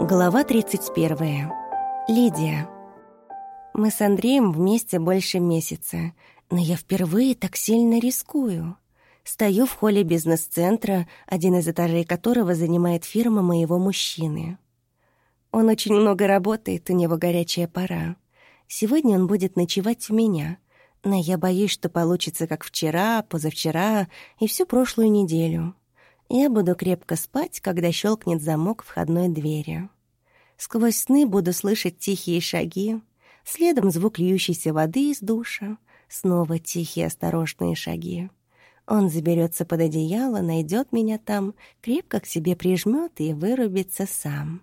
Глава 31. Лидия. Мы с Андреем вместе больше месяца, но я впервые так сильно рискую. Стою в холле бизнес-центра, один из этажей которого занимает фирма моего мужчины. Он очень много работает, у него горячая пора. Сегодня он будет ночевать у меня, но я боюсь, что получится как вчера, позавчера и всю прошлую неделю. Я буду крепко спать, когда щелкнет замок входной двери. Сквозь сны буду слышать тихие шаги, следом звук льющейся воды из душа, снова тихие осторожные шаги. Он заберется под одеяло, найдет меня там, крепко к себе прижмет и вырубится сам.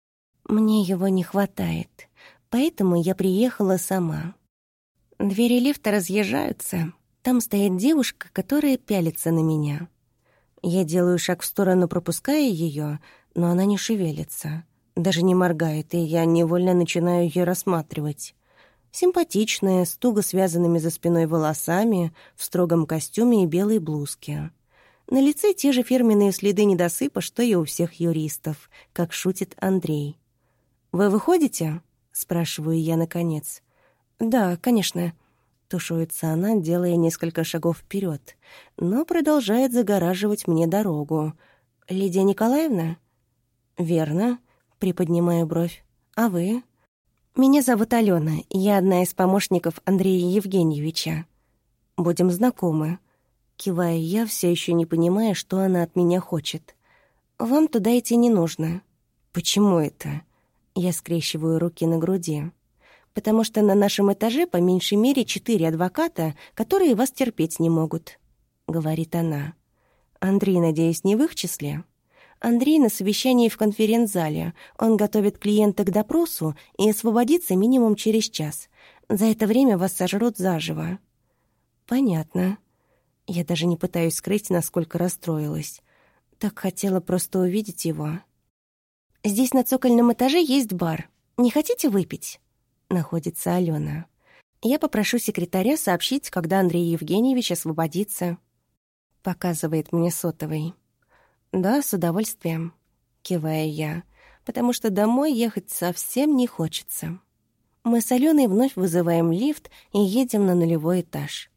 Мне его не хватает, поэтому я приехала сама. Двери лифта разъезжаются, там стоит девушка, которая пялится на меня. Я делаю шаг в сторону, пропуская ее, но она не шевелится, даже не моргает, и я невольно начинаю ее рассматривать. Симпатичная, с туго связанными за спиной волосами, в строгом костюме и белой блузке. На лице те же фирменные следы недосыпа, что и у всех юристов, как шутит Андрей. «Вы выходите?» — спрашиваю я наконец. «Да, конечно». Тушуется она, делая несколько шагов вперед, но продолжает загораживать мне дорогу. «Лидия Николаевна?» «Верно», — приподнимаю бровь. «А вы?» «Меня зовут Алена, я одна из помощников Андрея Евгеньевича. Будем знакомы». Киваю я, все еще не понимая, что она от меня хочет. «Вам туда идти не нужно». «Почему это?» Я скрещиваю руки на груди. «Потому что на нашем этаже по меньшей мере 4 адвоката, которые вас терпеть не могут», — говорит она. «Андрей, надеюсь, не в их числе?» Андрей на совещании в конференц-зале. Он готовит клиента к допросу и освободится минимум через час. За это время вас сожрут заживо». «Понятно». Я даже не пытаюсь скрыть, насколько расстроилась. Так хотела просто увидеть его. «Здесь на цокольном этаже есть бар. Не хотите выпить?» Находится Алена. «Я попрошу секретаря сообщить, когда Андрей Евгеньевич освободится». Показывает мне сотовый. «Да, с удовольствием», — киваю я, потому что домой ехать совсем не хочется. Мы с Аленой вновь вызываем лифт и едем на 0-й этаж.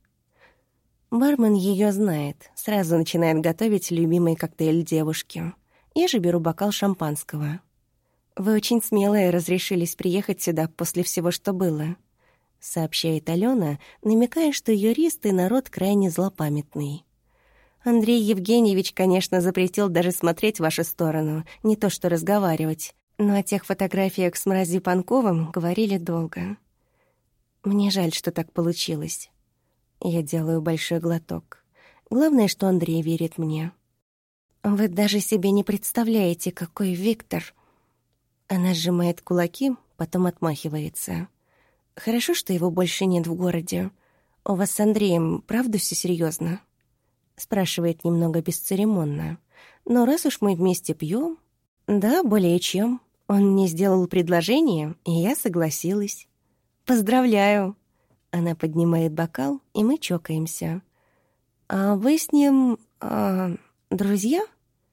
Бармен ее знает, сразу начинает готовить любимый коктейль девушки. Я же беру бокал шампанского. «Вы очень смелые разрешились приехать сюда после всего, что было», — сообщает Алена, намекая, что юристы и народ крайне злопамятный. «Андрей Евгеньевич, конечно, запретил даже смотреть в вашу сторону, не то что разговаривать, но о тех фотографиях с Мрази Панковым говорили долго. Мне жаль, что так получилось». Я делаю большой глоток. Главное, что Андрей верит мне. «Вы даже себе не представляете, какой Виктор...» Она сжимает кулаки, потом отмахивается. «Хорошо, что его больше нет в городе. У вас с Андреем правда все серьезно? Спрашивает немного бесцеремонно. «Но раз уж мы вместе пьем...» «Да, более чем. Он мне сделал предложение, и я согласилась». «Поздравляю!» Она поднимает бокал, и мы чокаемся. «А вы с ним... друзья?»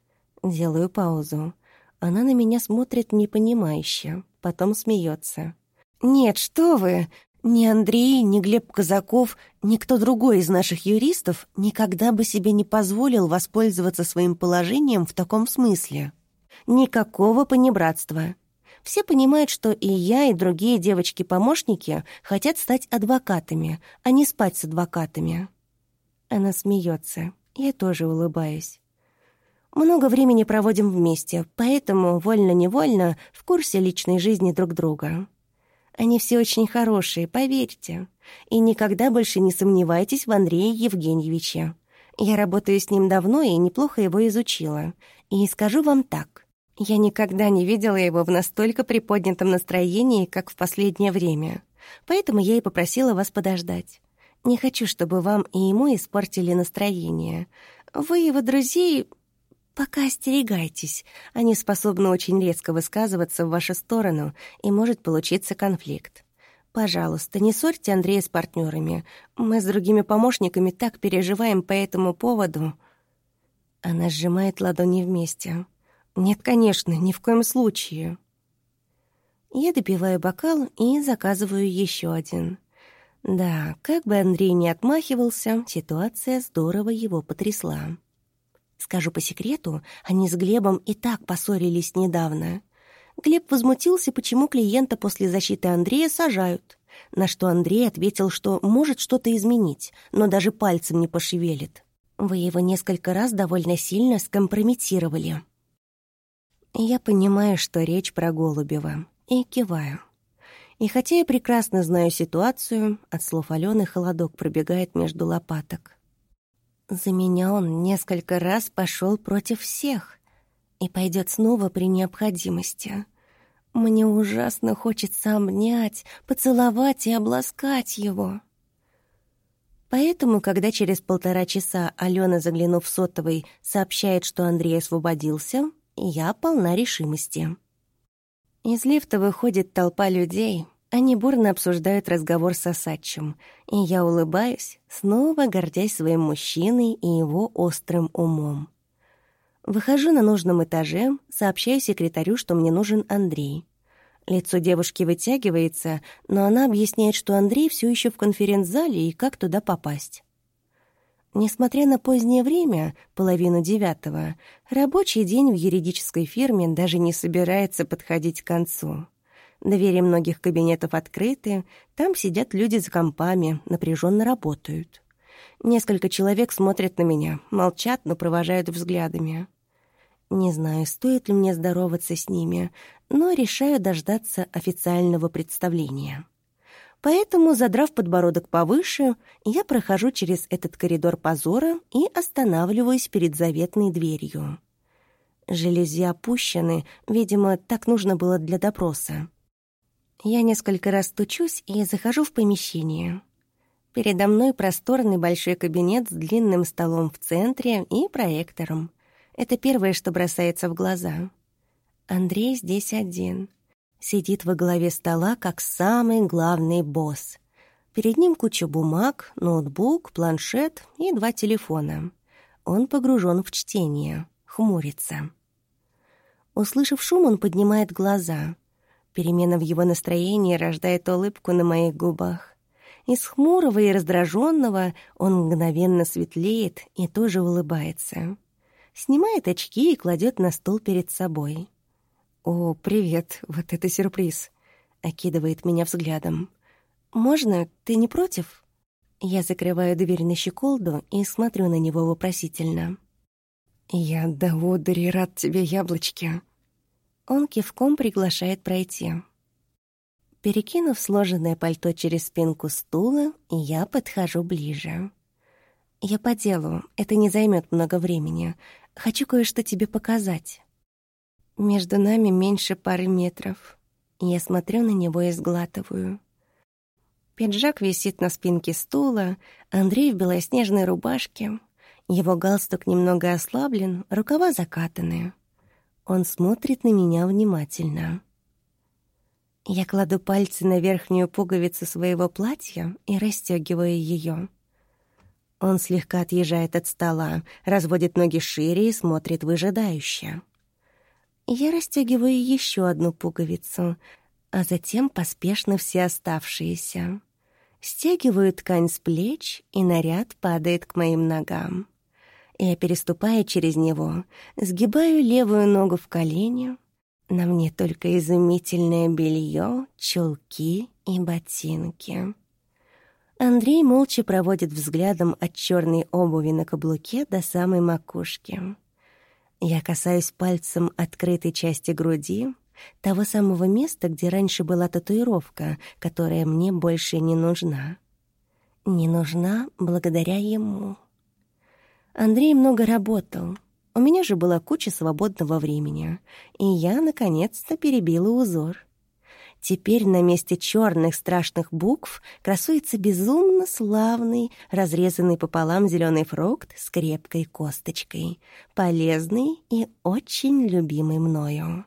Делаю паузу. Она на меня смотрит непонимающе, потом смеется. «Нет, что вы! Ни Андрей, ни Глеб Казаков, никто другой из наших юристов никогда бы себе не позволил воспользоваться своим положением в таком смысле. Никакого понебратства. Все понимают, что и я, и другие девочки-помощники хотят стать адвокатами, а не спать с адвокатами». Она смеется. Я тоже улыбаюсь. Много времени проводим вместе, поэтому вольно-невольно в курсе личной жизни друг друга. Они все очень хорошие, поверьте. И никогда больше не сомневайтесь в Андрее Евгеньевиче. Я работаю с ним давно и неплохо его изучила. И скажу вам так. Я никогда не видела его в настолько приподнятом настроении, как в последнее время. Поэтому я и попросила вас подождать. Не хочу, чтобы вам и ему испортили настроение. Вы его друзей... Пока остерегайтесь. Они способны очень резко высказываться в вашу сторону, и может получиться конфликт. Пожалуйста, не ссорьте Андрея с партнерами. Мы с другими помощниками так переживаем по этому поводу». Она сжимает ладони вместе. «Нет, конечно, ни в коем случае». Я допиваю бокал и заказываю еще один. Да, как бы Андрей ни отмахивался, ситуация здорово его потрясла. Скажу по секрету, они с Глебом и так поссорились недавно. Глеб возмутился, почему клиента после защиты Андрея сажают. На что Андрей ответил, что может что-то изменить, но даже пальцем не пошевелит. Вы его несколько раз довольно сильно скомпрометировали. Я понимаю, что речь про Голубева, и киваю. И хотя я прекрасно знаю ситуацию, от слов Алены холодок пробегает между лопаток. За меня он несколько раз пошел против всех и пойдет снова при необходимости. Мне ужасно хочется обнять, поцеловать и обласкать его. Поэтому, когда через 1,5 часа Алена, заглянув в сотовый, сообщает, что Андрей освободился, я полна решимости. Из лифта выходит толпа людей. Они бурно обсуждают разговор с Осадчим, и я улыбаюсь, снова гордясь своим мужчиной и его острым умом. Выхожу на нужном этаже, сообщаю секретарю, что мне нужен Андрей. Лицо девушки вытягивается, но она объясняет, что Андрей все еще в конференц-зале и как туда попасть. Несмотря на позднее время, 8:30, рабочий день в юридической фирме даже не собирается подходить к концу. Двери многих кабинетов открыты, там сидят люди за компами, напряженно работают. Несколько человек смотрят на меня, молчат, но провожают взглядами. Не знаю, стоит ли мне здороваться с ними, но решаю дождаться официального представления. Поэтому, задрав подбородок повыше, я прохожу через этот коридор позора и останавливаюсь перед заветной дверью. Жалюзи опущены, видимо, так нужно было для допроса. Я несколько раз стучусь и захожу в помещение. Передо мной просторный большой кабинет с длинным столом в центре и проектором. Это первое, что бросается в глаза. Андрей здесь один. Сидит во главе стола, как самый главный босс. Перед ним куча бумаг, ноутбук, планшет и 2 телефона. Он погружен в чтение, хмурится. Услышав шум, он поднимает глаза. Перемена в его настроении рождает улыбку на моих губах. Из хмурого и раздраженного он мгновенно светлеет и тоже улыбается. Снимает очки и кладет на стол перед собой. «О, привет, вот это сюрприз!» — окидывает меня взглядом. «Можно? Ты не против?» Я закрываю дверь на щеколду и смотрю на него вопросительно. «Я до одури рад тебе, яблочки!» Он кивком приглашает пройти. Перекинув сложенное пальто через спинку стула, я подхожу ближе. «Я по делу, это не займет много времени. Хочу кое-что тебе показать». Между нами меньше пары метров. Я смотрю на него и сглатываю. Пиджак висит на спинке стула, Андрей в белоснежной рубашке. Его галстук немного ослаблен, рукава закатаны. Он смотрит на меня внимательно. Я кладу пальцы на верхнюю пуговицу своего платья и расстегиваю ее. Он слегка отъезжает от стола, разводит ноги шире и смотрит выжидающе. Я расстегиваю еще одну пуговицу, а затем поспешно все оставшиеся. Стягиваю ткань с плеч, и наряд падает к моим ногам. Я переступаю через него, сгибаю левую ногу в колени. На мне только изумительное белье, чулки и ботинки. Андрей молча проводит взглядом от черной обуви на каблуке до самой макушки. Я касаюсь пальцем открытой части груди, того самого места, где раньше была татуировка, которая мне больше не нужна. Не нужна благодаря ему. Андрей много работал. У меня же была куча свободного времени, и я, наконец-то, перебила узор. Теперь на месте черных страшных букв красуется безумно славный, разрезанный пополам зеленый фрукт с крепкой косточкой, полезный и очень любимый мною.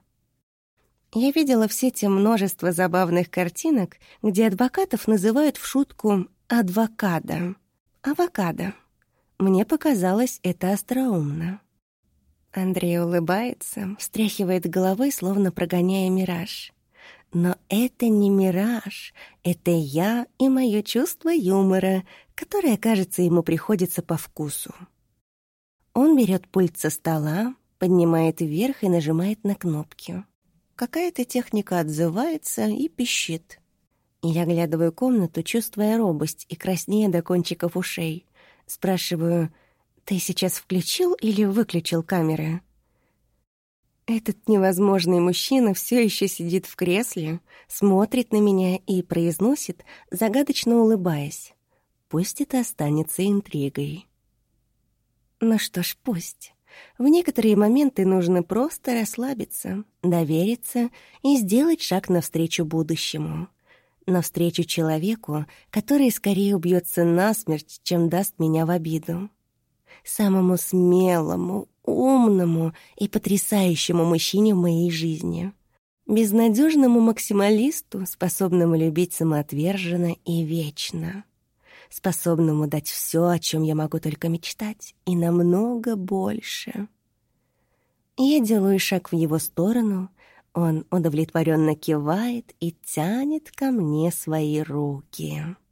Я видела в сети множество забавных картинок, где адвокатов называют в шутку «адвокадо». Авокадо. Мне показалось это остроумно. Андрей улыбается, встряхивает головой, словно прогоняя мираж. Но это не мираж, это я и мое чувство юмора, которое, кажется, ему приходится по вкусу. Он берет пульт со стола, поднимает вверх и нажимает на кнопки. Какая-то техника отзывается и пищит. Я оглядываю комнату, чувствуя робость и краснея до кончиков ушей. Спрашиваю: «Ты сейчас включил или выключил камеры?» Этот невозможный мужчина все еще сидит в кресле, смотрит на меня и произносит, загадочно улыбаясь: «Пусть это останется интригой». Ну что ж, пусть. В некоторые моменты нужно просто расслабиться, довериться и сделать шаг навстречу будущему. Навстречу человеку, который скорее убьется насмерть, чем даст меня в обиду. Самому смелому, умному и потрясающему мужчине в моей жизни. Безнадежному максималисту, способному любить самоотверженно и вечно. Способному дать все, о чем я могу только мечтать, и намного больше. Я делаю шаг в его сторону, он удовлетворенно кивает и тянет ко мне свои руки.